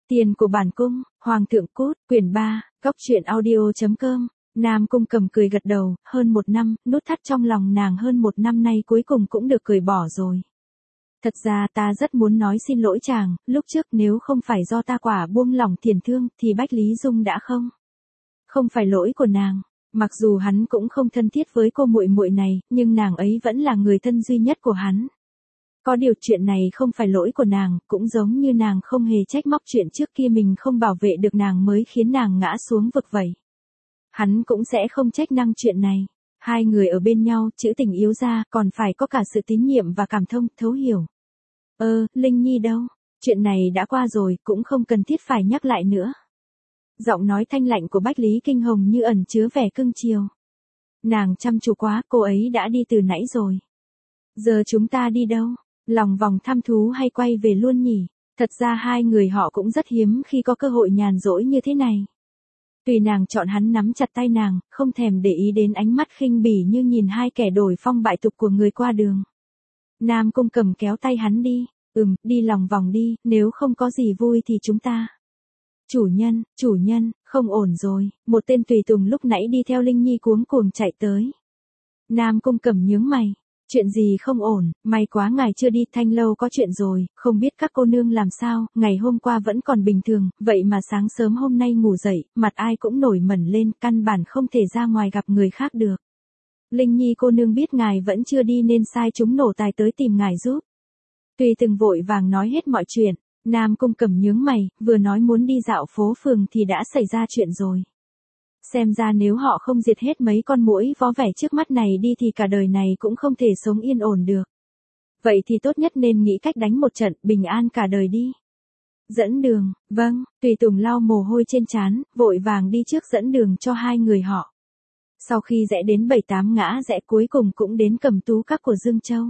Tiền của bản cung, Hoàng thượng cút, quyển 3, góc truyện audio.com. Nam Cung Cầm cười gật đầu, hơn 1 năm, nút thắt trong lòng nàng hơn 1 năm nay cuối cùng cũng được cởi bỏ rồi. Thật ra ta rất muốn nói xin lỗi chàng, lúc trước nếu không phải do ta quả buông lỏng tiền thương thì Bách Lý Dung đã không. Không phải lỗi của nàng, mặc dù hắn cũng không thân thiết với cô muội muội này, nhưng nàng ấy vẫn là người thân duy nhất của hắn. Có điều chuyện này không phải lỗi của nàng, cũng giống như nàng không hề trách móc chuyện trước kia mình không bảo vệ được nàng mới khiến nàng ngã xuống vực vậy. Hắn cũng sẽ không trách năng chuyện này. Hai người ở bên nhau, chữ tình yếu ra, còn phải có cả sự tín nhiệm và cảm thông, thấu hiểu. Linh Nhi đâu? Chuyện này đã qua rồi, cũng không cần thiết phải nhắc lại nữa. Giọng nói thanh lạnh của Bách Lý Kinh Hồng như ẩn chứa vẻ cưng chiều. Nàng chăm chú quá, cô ấy đã đi từ nãy rồi. Giờ chúng ta đi đâu? Lòng vòng thăm thú hay quay về luôn nhỉ? Thật ra hai người họ cũng rất hiếm khi có cơ hội nhàn rỗi như thế này. Tùy nàng chọn, hắn nắm chặt tay nàng, không thèm để ý đến ánh mắt khinh bỉ như nhìn hai kẻ đổi phong bại tục của người qua đường. Nam Cung Cầm kéo tay hắn đi. Đi lòng vòng đi, nếu không có gì vui thì chúng ta. Chủ nhân, không ổn rồi, một tên tùy tùng lúc nãy đi theo Linh Nhi cuống cuồng chạy tới. Nam Cung Cầm nhướng mày. Chuyện gì không ổn, may quá ngài chưa đi, Thanh lâu có chuyện rồi, không biết các cô nương làm sao, ngày hôm qua vẫn còn bình thường, vậy mà sáng sớm hôm nay ngủ dậy, mặt ai cũng nổi mẩn lên, căn bản không thể ra ngoài gặp người khác được. Linh Nhi cô nương biết ngài vẫn chưa đi nên sai chúng nổ tài tới tìm ngài giúp. Tùy từng vội vàng nói hết mọi chuyện, Nam Cung Cầm nhướng mày, vừa nói muốn đi dạo phố phường thì đã xảy ra chuyện rồi. Xem ra nếu họ không diệt hết mấy con muỗi vó vẻ trước mắt này đi thì cả đời này cũng không thể sống yên ổn được. Vậy thì tốt nhất nên nghĩ cách đánh một trận bình an cả đời đi. Dẫn đường, vâng, tùy tùng lau mồ hôi trên trán, vội vàng đi trước dẫn đường cho hai người họ. Sau khi rẽ đến 7-8 ngã rẽ cuối cùng cũng đến Cẩm Tú Các của Dương Châu.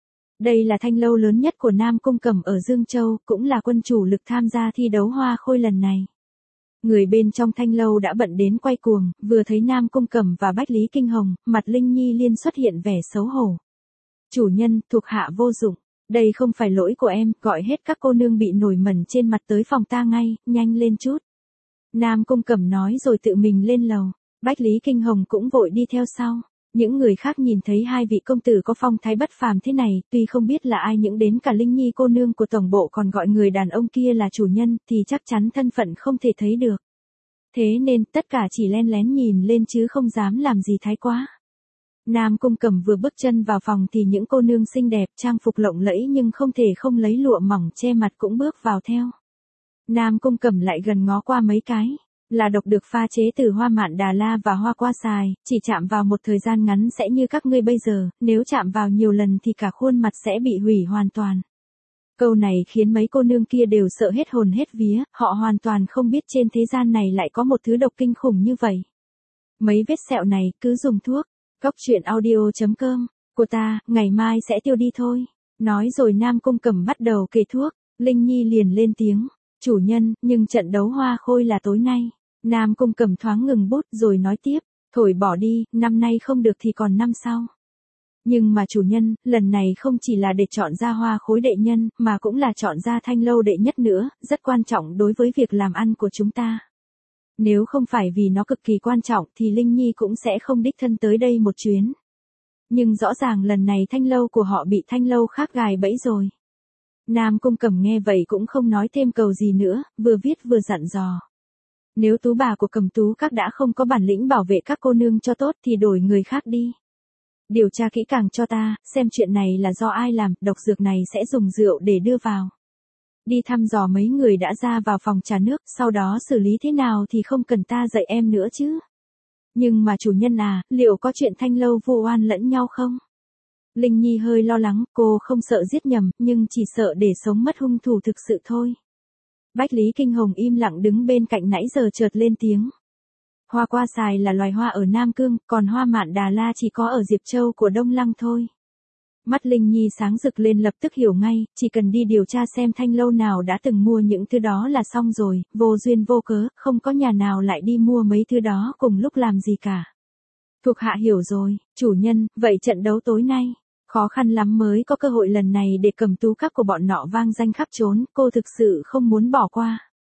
Đây là thanh lâu lớn nhất của Nam Cung Cầm ở Dương Châu, cũng là quân chủ lực tham gia thi đấu hoa khôi lần này. Người bên trong thanh lâu đã bận đến quay cuồng, vừa thấy Nam Cung Cầm và Bách Lý Kinh Hồng, mặt Linh Nhi liên xuất hiện vẻ xấu hổ. Chủ nhân, thuộc hạ vô dụng, đây không phải lỗi của em, gọi hết các cô nương bị nổi mẩn trên mặt tới phòng ta ngay, nhanh lên chút. Nam Cung Cầm nói rồi tự mình lên lầu, Bách Lý Kinh Hồng cũng vội đi theo sau. Những người khác nhìn thấy hai vị công tử có phong thái bất phàm thế này, tuy không biết là ai những đến cả Linh Nhi cô nương của tổng bộ còn gọi người đàn ông kia là chủ nhân, thì chắc chắn thân phận không thể thấy được. Thế nên, tất cả chỉ len lén nhìn lên chứ không dám làm gì thái quá. Nam Cung Cầm vừa bước chân vào phòng thì những cô nương xinh đẹp, trang phục lộng lẫy nhưng không thể không lấy lụa mỏng che mặt cũng bước vào theo. Nam Cung Cầm lại gần ngó qua mấy cái. Là độc được pha chế từ hoa mạn Đà La và hoa qua xài, chỉ chạm vào một thời gian ngắn sẽ như các ngươi bây giờ, nếu chạm vào nhiều lần thì cả khuôn mặt sẽ bị hủy hoàn toàn. Câu này khiến mấy cô nương kia đều sợ hết hồn hết vía, họ hoàn toàn không biết trên thế gian này lại có một thứ độc kinh khủng như vậy. Mấy vết sẹo này cứ dùng thuốc, góc truyện audio.com, của ta, ngày mai sẽ tiêu đi thôi. Nói rồi Nam Cung Cầm bắt đầu kê thuốc, Linh Nhi liền lên tiếng, chủ nhân, nhưng trận đấu hoa khôi là tối nay. Nam Cung Cầm thoáng ngừng bút rồi nói tiếp, thổi bỏ đi, năm nay không được thì còn năm sau. Nhưng mà chủ nhân, lần này không chỉ là để chọn ra hoa khối đệ nhân, mà cũng là chọn ra thanh lâu đệ nhất nữa, rất quan trọng đối với việc làm ăn của chúng ta. Nếu không phải vì nó cực kỳ quan trọng thì Linh Nhi cũng sẽ không đích thân tới đây một chuyến. Nhưng rõ ràng lần này thanh lâu của họ bị thanh lâu khác gài bẫy rồi. Nam Cung Cầm nghe vậy cũng không nói thêm câu gì nữa, vừa viết vừa dặn dò. Nếu tú bà của Cẩm Tú Các đã không có bản lĩnh bảo vệ các cô nương cho tốt thì đổi người khác đi. Điều tra kỹ càng cho ta, xem chuyện này là do ai làm, độc dược này sẽ dùng rượu để đưa vào. Đi thăm dò mấy người đã ra vào phòng trà nước, sau đó xử lý thế nào thì không cần ta dạy em nữa chứ. Nhưng mà chủ nhân à, liệu có chuyện thanh lâu vu oan lẫn nhau không? Linh Nhi hơi lo lắng, cô không sợ giết nhầm, nhưng chỉ sợ để sống mất hung thủ thực sự thôi. Bách Lý Kinh Hồng im lặng đứng bên cạnh nãy giờ chợt lên tiếng. Hoa qua xài là loài hoa ở Nam Cương, còn hoa mạn Đà La chỉ có ở Diệp Châu của Đông Lăng thôi. Mắt Linh Nhi sáng rực lên lập tức hiểu ngay, chỉ cần đi điều tra xem thanh lâu nào đã từng mua những thứ đó là xong rồi, vô duyên vô cớ, không có nhà nào lại đi mua mấy thứ đó cùng lúc làm gì cả. Thuộc hạ hiểu rồi, chủ nhân, vậy trận đấu tối nay. Khó khăn lắm mới có cơ hội lần này để Cẩm Tú Các của bọn nọ vang danh khắp trốn, cô thực sự không muốn bỏ qua.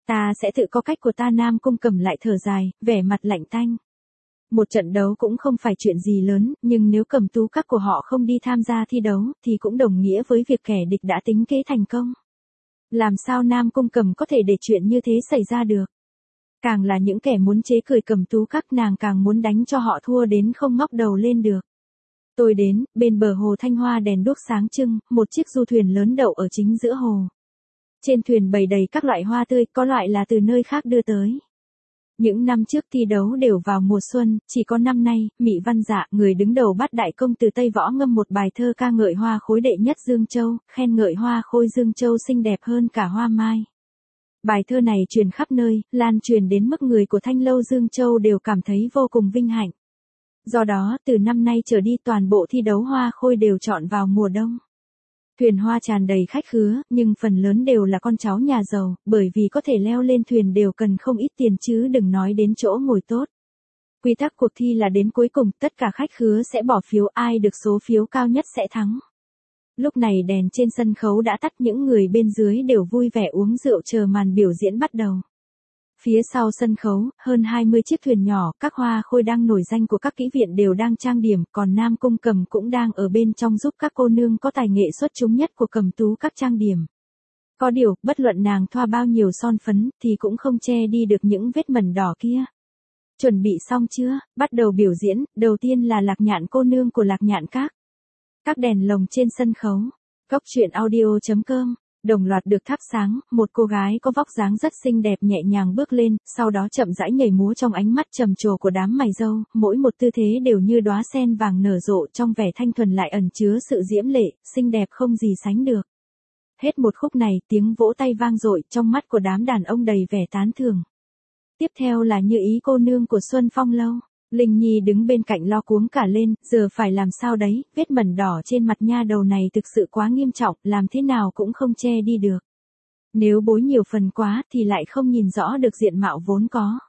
Ta sẽ tự có cách của ta. Nam Cung Cầm lại thở dài, vẻ mặt lạnh tanh. Một trận đấu cũng không phải chuyện gì lớn, nhưng nếu Cầm Tú các của họ không đi tham gia thi đấu, thì cũng đồng nghĩa với việc kẻ địch đã tính kế thành công. Làm sao Nam Cung Cầm có thể để chuyện như thế xảy ra được? Càng là những kẻ muốn chế cười Cầm Tú các, nàng càng muốn đánh cho họ thua đến không ngóc đầu lên được. Tôi đến, bên bờ hồ Thanh Hoa đèn đuốc sáng trưng, một chiếc du thuyền lớn đậu ở chính giữa hồ. Trên thuyền bày đầy các loại hoa tươi, có loại là từ nơi khác đưa tới. Những năm trước thi đấu đều vào mùa xuân, chỉ có năm nay, Mị Văn Dạ, người đứng đầu Bát Đại Công từ Tây Võ ngâm một bài thơ ca ngợi hoa khối đệ nhất Dương Châu, khen ngợi hoa khôi Dương Châu xinh đẹp hơn cả hoa mai. Bài thơ này truyền khắp nơi, lan truyền đến mức người của Thanh Lâu Dương Châu đều cảm thấy vô cùng vinh hạnh. Do đó, từ năm nay trở đi toàn bộ thi đấu hoa khôi đều chọn vào mùa đông. Thuyền hoa tràn đầy khách khứa, nhưng phần lớn đều là con cháu nhà giàu, bởi vì có thể leo lên thuyền đều cần không ít tiền chứ đừng nói đến chỗ ngồi tốt. Quy tắc cuộc thi là đến cuối cùng, tất cả khách khứa sẽ bỏ phiếu, ai được số phiếu cao nhất sẽ thắng. Lúc này đèn trên sân khấu đã tắt, những người bên dưới đều vui vẻ uống rượu chờ màn biểu diễn bắt đầu. Phía sau sân khấu, hơn 20 chiếc thuyền nhỏ, các hoa khôi đang nổi danh của các kỹ viện đều đang trang điểm, còn Nam Cung Cầm cũng đang ở bên trong giúp các cô nương có tài nghệ xuất chúng nhất của Cầm Tú các trang điểm. Có điều, bất luận nàng thoa bao nhiêu son phấn, thì cũng không che đi được những vết mẩn đỏ kia. Chuẩn bị xong chưa? Bắt đầu biểu diễn, đầu tiên là Lạc Nhạn cô nương của Lạc Nhạn Các. Các đèn lồng trên sân khấu. Góc truyện audio.com đồng loạt được thắp sáng, một cô gái có vóc dáng rất xinh đẹp nhẹ nhàng bước lên, sau đó chậm rãi nhảy múa trong ánh mắt trầm trồ của đám mày râu, mỗi một tư thế đều như đóa sen vàng nở rộ, trong vẻ thanh thuần lại ẩn chứa sự diễm lệ, xinh đẹp không gì sánh được. Hết một khúc này, tiếng vỗ tay vang dội, trong mắt của đám đàn ông đầy vẻ tán thưởng. Tiếp theo là Như Ý cô nương của Xuân Phong Lâu. Linh Nhi đứng bên cạnh lo cuống cả lên, giờ phải làm sao đấy, vết mẩn đỏ trên mặt nha đầu này thực sự quá nghiêm trọng, làm thế nào cũng không che đi được. Nếu bối nhiều phần quá thì lại không nhìn rõ được diện mạo vốn có.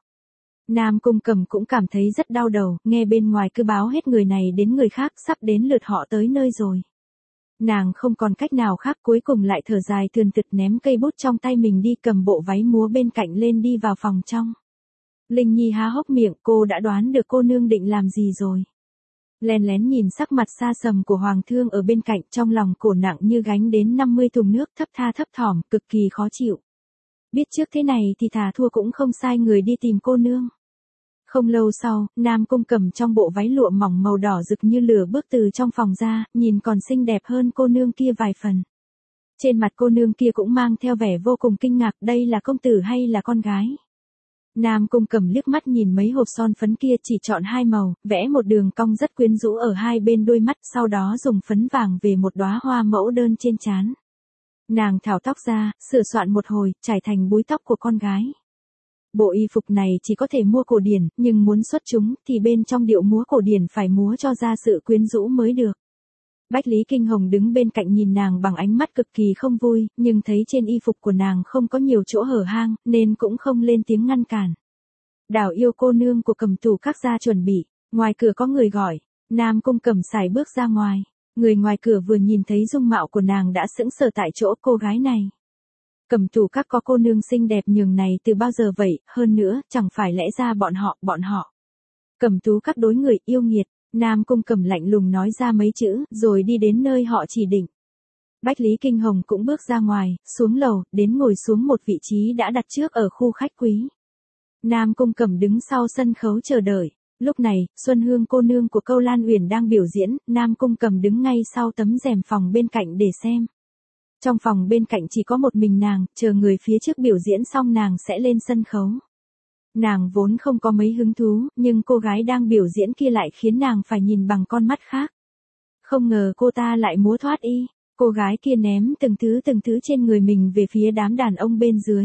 Nam Cung Cầm cũng cảm thấy rất đau đầu, nghe bên ngoài cứ báo hết người này đến người khác, sắp đến lượt họ tới nơi rồi. Nàng không còn cách nào khác, cuối cùng lại thở dài thườn thượt ném cây bút trong tay mình đi, cầm bộ váy múa bên cạnh lên đi vào phòng trong. Linh Nhi há hốc miệng, cô đã đoán được cô nương định làm gì rồi. Lén lén nhìn sắc mặt xa sầm của Hoàng thương ở bên cạnh, trong lòng cổ nặng như gánh đến 50 thùng nước, thấp tha thấp thỏm, cực kỳ khó chịu. Biết trước thế này thì thà thua cũng không sai người đi tìm cô nương. Không lâu sau, Nam Cung Cầm trong bộ váy lụa mỏng màu đỏ rực như lửa bước từ trong phòng ra, nhìn còn xinh đẹp hơn cô nương kia vài phần. Trên mặt cô nương kia cũng mang theo vẻ vô cùng kinh ngạc, đây là công tử hay là con gái? Nam Cung Cầm liếc mắt nhìn mấy hộp son phấn kia, chỉ chọn 2 màu, vẽ một đường cong rất quyến rũ ở hai bên đôi mắt, sau đó dùng phấn vàng về một đóa hoa mẫu đơn trên trán. Nàng tháo tóc ra, sửa soạn một hồi, trải thành búi tóc của con gái. Bộ y phục này chỉ có thể mua cổ điển, nhưng muốn xuất chúng thì bên trong điệu múa cổ điển phải múa cho ra sự quyến rũ mới được. Bách Lý Kinh Hồng đứng bên cạnh nhìn nàng bằng ánh mắt cực kỳ không vui, nhưng thấy trên y phục của nàng không có nhiều chỗ hở hang, nên cũng không lên tiếng ngăn cản. Đảo Yêu cô nương của Cầm Tú các gia chuẩn bị, ngoài cửa có người gọi, Nam Cung Cầm sải bước ra ngoài. Người ngoài cửa vừa nhìn thấy dung mạo của nàng đã sững sờ tại chỗ, cô gái này. Cầm Tú các có cô nương xinh đẹp nhường này từ bao giờ vậy, hơn nữa, chẳng phải lẽ ra bọn họ. Cầm Tú các đối người yêu nghiệt. Nam Cung Cầm lạnh lùng nói ra mấy chữ, rồi đi đến nơi họ chỉ định. Bách Lý Kinh Hồng cũng bước ra ngoài, xuống lầu, đến ngồi xuống một vị trí đã đặt trước ở khu khách quý. Nam Cung Cầm đứng sau sân khấu chờ đợi. Lúc này, Xuân Hương cô nương của Câu Lan Uyển đang biểu diễn, Nam Cung Cầm đứng ngay sau tấm rèm phòng bên cạnh để xem. Trong phòng bên cạnh chỉ có một mình nàng, chờ người phía trước biểu diễn xong nàng sẽ lên sân khấu. Nàng vốn không có mấy hứng thú, nhưng cô gái đang biểu diễn kia lại khiến nàng phải nhìn bằng con mắt khác. Không ngờ cô ta lại múa thoát y, cô gái kia ném từng thứ trên người mình về phía đám đàn ông bên dưới.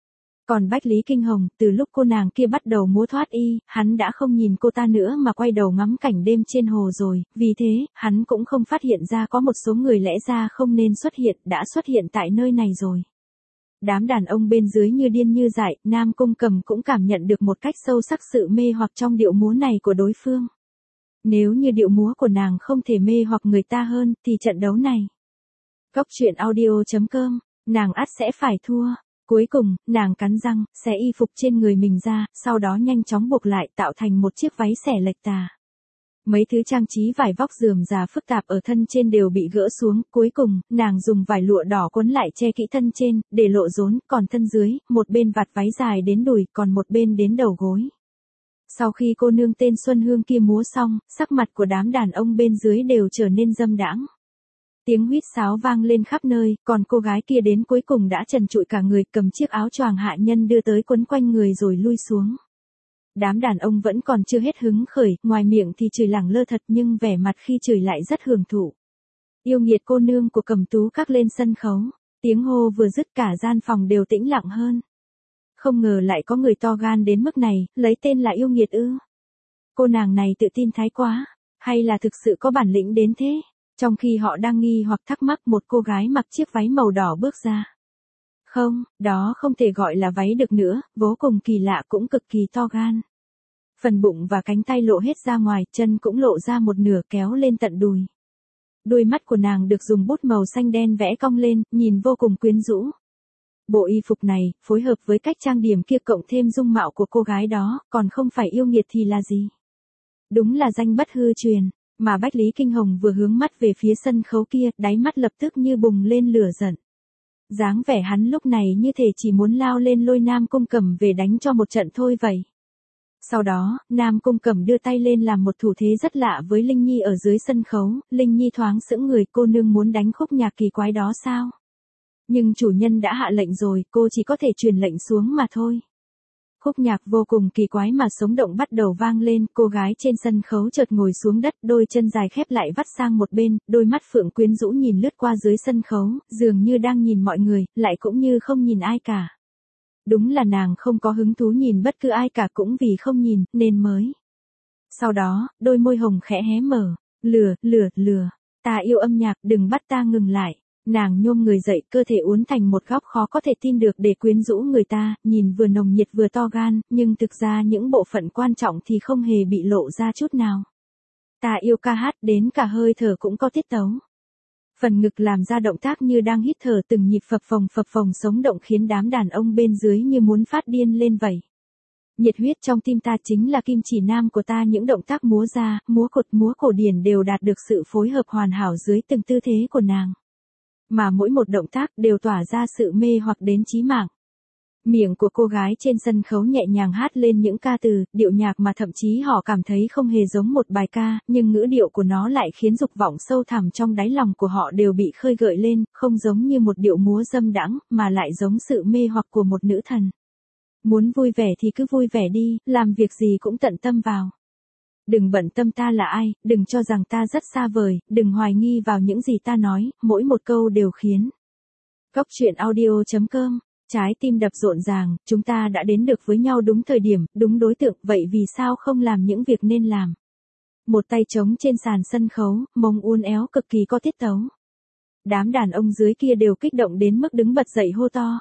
Còn Bách Lý Kinh Hồng, từ lúc cô nàng kia bắt đầu múa thoát y, hắn đã không nhìn cô ta nữa mà quay đầu ngắm cảnh đêm trên hồ rồi, vì thế, hắn cũng không phát hiện ra có một số người lẽ ra không nên xuất hiện, đã xuất hiện tại nơi này rồi. Đám đàn ông bên dưới như điên như dại, Nam Cung Cầm cũng cảm nhận được một cách sâu sắc sự mê hoặc trong điệu múa này của đối phương. Nếu như điệu múa của nàng không thể mê hoặc người ta hơn, thì trận đấu này. Góc truyện audio.com, nàng ắt sẽ phải thua. Cuối cùng, nàng cắn răng, xé y phục trên người mình ra, sau đó nhanh chóng buộc lại tạo thành một chiếc váy xẻ lệch tà. Mấy thứ trang trí vải vóc rườm rà phức tạp ở thân trên đều bị gỡ xuống, cuối cùng, nàng dùng vải lụa đỏ quấn lại che kỹ thân trên, để lộ rốn, còn thân dưới, một bên vạt váy dài đến đùi, còn một bên đến đầu gối. Sau khi cô nương tên Xuân Hương kia múa xong, sắc mặt của đám đàn ông bên dưới đều trở nên dâm đãng. Tiếng huýt sáo vang lên khắp nơi, còn cô gái kia đến cuối cùng đã trần trụi cả người, cầm chiếc áo choàng hạ nhân đưa tới quấn quanh người rồi lui xuống. Đám đàn ông vẫn còn chưa hết hứng khởi, ngoài miệng thì chửi lẳng lơ thật nhưng vẻ mặt khi chửi lại rất hưởng thụ. Yêu nghiệt cô nương của Cẩm Tú Các lên sân khấu, tiếng hô vừa dứt cả gian phòng đều tĩnh lặng hơn. Không ngờ lại có người to gan đến mức này, lấy tên là yêu nghiệt ư. Cô nàng này tự tin thái quá, hay là thực sự có bản lĩnh đến thế? Trong khi họ đang nghi hoặc thắc mắc, một cô gái mặc chiếc váy màu đỏ bước ra. Không, đó không thể gọi là váy được nữa, vô cùng kỳ lạ cũng cực kỳ to gan. Phần bụng và cánh tay lộ hết ra ngoài, chân cũng lộ ra một nửa kéo lên tận đùi. Đôi mắt của nàng được dùng bút màu xanh đen vẽ cong lên, nhìn vô cùng quyến rũ. Bộ y phục này, phối hợp với cách trang điểm kia cộng thêm dung mạo của cô gái đó, còn không phải yêu nghiệt thì là gì? Đúng là danh bất hư truyền, mà Bách Lý Kinh Hồng vừa hướng mắt về phía sân khấu kia, đáy mắt lập tức như bùng lên lửa giận. Dáng vẻ hắn lúc này như thể chỉ muốn lao lên lôi Nam Cung Cẩm về đánh cho một trận thôi vậy. Sau đó, Nam Cung Cẩm đưa tay lên làm một thủ thế rất lạ với Linh Nhi ở dưới sân khấu, Linh Nhi thoáng sững người, cô nương muốn đánh khúc nhạc kỳ quái đó sao? Nhưng chủ nhân đã hạ lệnh rồi, cô chỉ có thể truyền lệnh xuống mà thôi. Khúc nhạc vô cùng kỳ quái mà sống động bắt đầu vang lên, cô gái trên sân khấu chợt ngồi xuống đất, đôi chân dài khép lại vắt sang một bên, đôi mắt phượng quyến rũ nhìn lướt qua dưới sân khấu, dường như đang nhìn mọi người, lại cũng như không nhìn ai cả. Đúng là nàng không có hứng thú nhìn bất cứ ai cả, cũng vì không nhìn, nên mới. Sau đó, đôi môi hồng khẽ hé mở, lừa, ta yêu âm nhạc, đừng bắt ta ngừng lại. Nàng nhôm người dậy, cơ thể uốn thành một góc khó có thể tin được để quyến rũ người ta, nhìn vừa nồng nhiệt vừa to gan, nhưng thực ra những bộ phận quan trọng thì không hề bị lộ ra chút nào. Ta yêu ca hát, đến cả hơi thở cũng có tiết tấu. Phần ngực làm ra động tác như đang hít thở, từng nhịp phập phồng sống động khiến đám đàn ông bên dưới như muốn phát điên lên vậy. Nhiệt huyết trong tim ta chính là kim chỉ nam của ta, những động tác múa ra, múa cột, múa cổ điển đều đạt được sự phối hợp hoàn hảo dưới từng tư thế của nàng. Mà mỗi một động tác đều tỏa ra sự mê hoặc đến chí mạng. Miệng của cô gái trên sân khấu nhẹ nhàng hát lên những ca từ, điệu nhạc mà thậm chí họ cảm thấy không hề giống một bài ca, nhưng ngữ điệu của nó lại khiến dục vọng sâu thẳm trong đáy lòng của họ đều bị khơi gợi lên, không giống như một điệu múa dâm đãng, mà lại giống sự mê hoặc của một nữ thần. Muốn vui vẻ thì cứ vui vẻ đi, làm việc gì cũng tận tâm vào. Đừng bận tâm ta là ai, đừng cho rằng ta rất xa vời, đừng hoài nghi vào những gì ta nói, mỗi một câu đều khiến. Góc truyện audio.com, trái tim đập rộn ràng, chúng ta đã đến được với nhau đúng thời điểm, đúng đối tượng, vậy vì sao không làm những việc nên làm? Một tay trống trên sàn sân khấu, mông uốn éo cực kỳ có tiết tấu. Đám đàn ông dưới kia đều kích động đến mức đứng bật dậy hô to.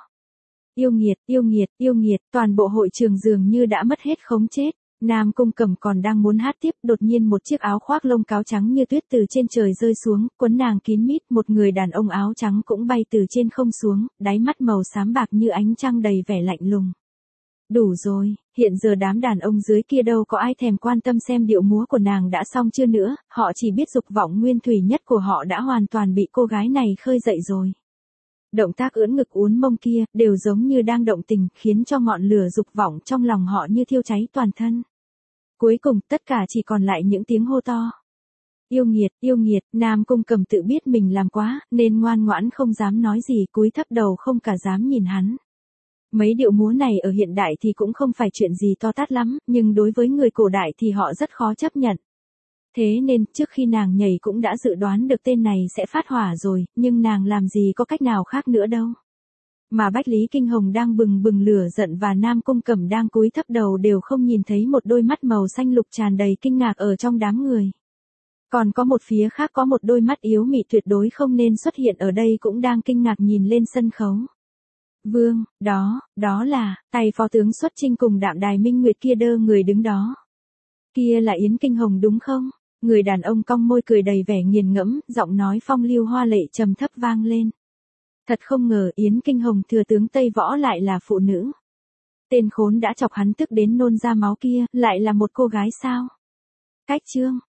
Yêu nghiệt, toàn bộ hội trường dường như đã mất hết khống chế. Nam Cung Cẩm còn đang muốn hát tiếp, đột nhiên một chiếc áo khoác lông cáo trắng như tuyết từ trên trời rơi xuống, quấn nàng kín mít, một người đàn ông áo trắng cũng bay từ trên không xuống, đáy mắt màu xám bạc như ánh trăng đầy vẻ lạnh lùng. Đủ rồi, hiện giờ đám đàn ông dưới kia đâu có ai thèm quan tâm xem điệu múa của nàng đã xong chưa nữa, họ chỉ biết dục vọng nguyên thủy nhất của họ đã hoàn toàn bị cô gái này khơi dậy rồi. Động tác ưỡn ngực uốn mông kia, đều giống như đang động tình, khiến cho ngọn lửa dục vọng trong lòng họ như thiêu cháy toàn thân. Cuối cùng, tất cả chỉ còn lại những tiếng hô to. Yêu nghiệt, Nam Cung Cẩm tự biết mình làm quá, nên ngoan ngoãn không dám nói gì, cúi thấp đầu không cả dám nhìn hắn. Mấy điệu múa này ở hiện đại thì cũng không phải chuyện gì to tát lắm, nhưng đối với người cổ đại thì họ rất khó chấp nhận. Thế nên, trước khi nàng nhảy cũng đã dự đoán được tên này sẽ phát hỏa rồi, nhưng nàng làm gì có cách nào khác nữa đâu. Mà Bách Lý Kinh Hồng đang bừng bừng lửa giận và Nam Cung Cẩm đang cúi thấp đầu đều không nhìn thấy một đôi mắt màu xanh lục tràn đầy kinh ngạc ở trong đám người. Còn có một phía khác có một đôi mắt yếu mị tuyệt đối không nên xuất hiện ở đây cũng đang kinh ngạc nhìn lên sân khấu. Vương, đó là, tay phó tướng xuất chinh cùng Đạm Đài Minh Nguyệt kia đơ người đứng đó. Kia là Yến Kinh Hồng đúng không? Người đàn ông cong môi cười đầy vẻ nghiền ngẫm, giọng nói phong lưu hoa lệ trầm thấp vang lên. Thật không ngờ Yến Kinh Hồng thừa tướng Tây Võ lại là phụ nữ. Tên khốn đã chọc hắn tức đến nôn ra máu kia, lại là một cô gái sao? Cách chương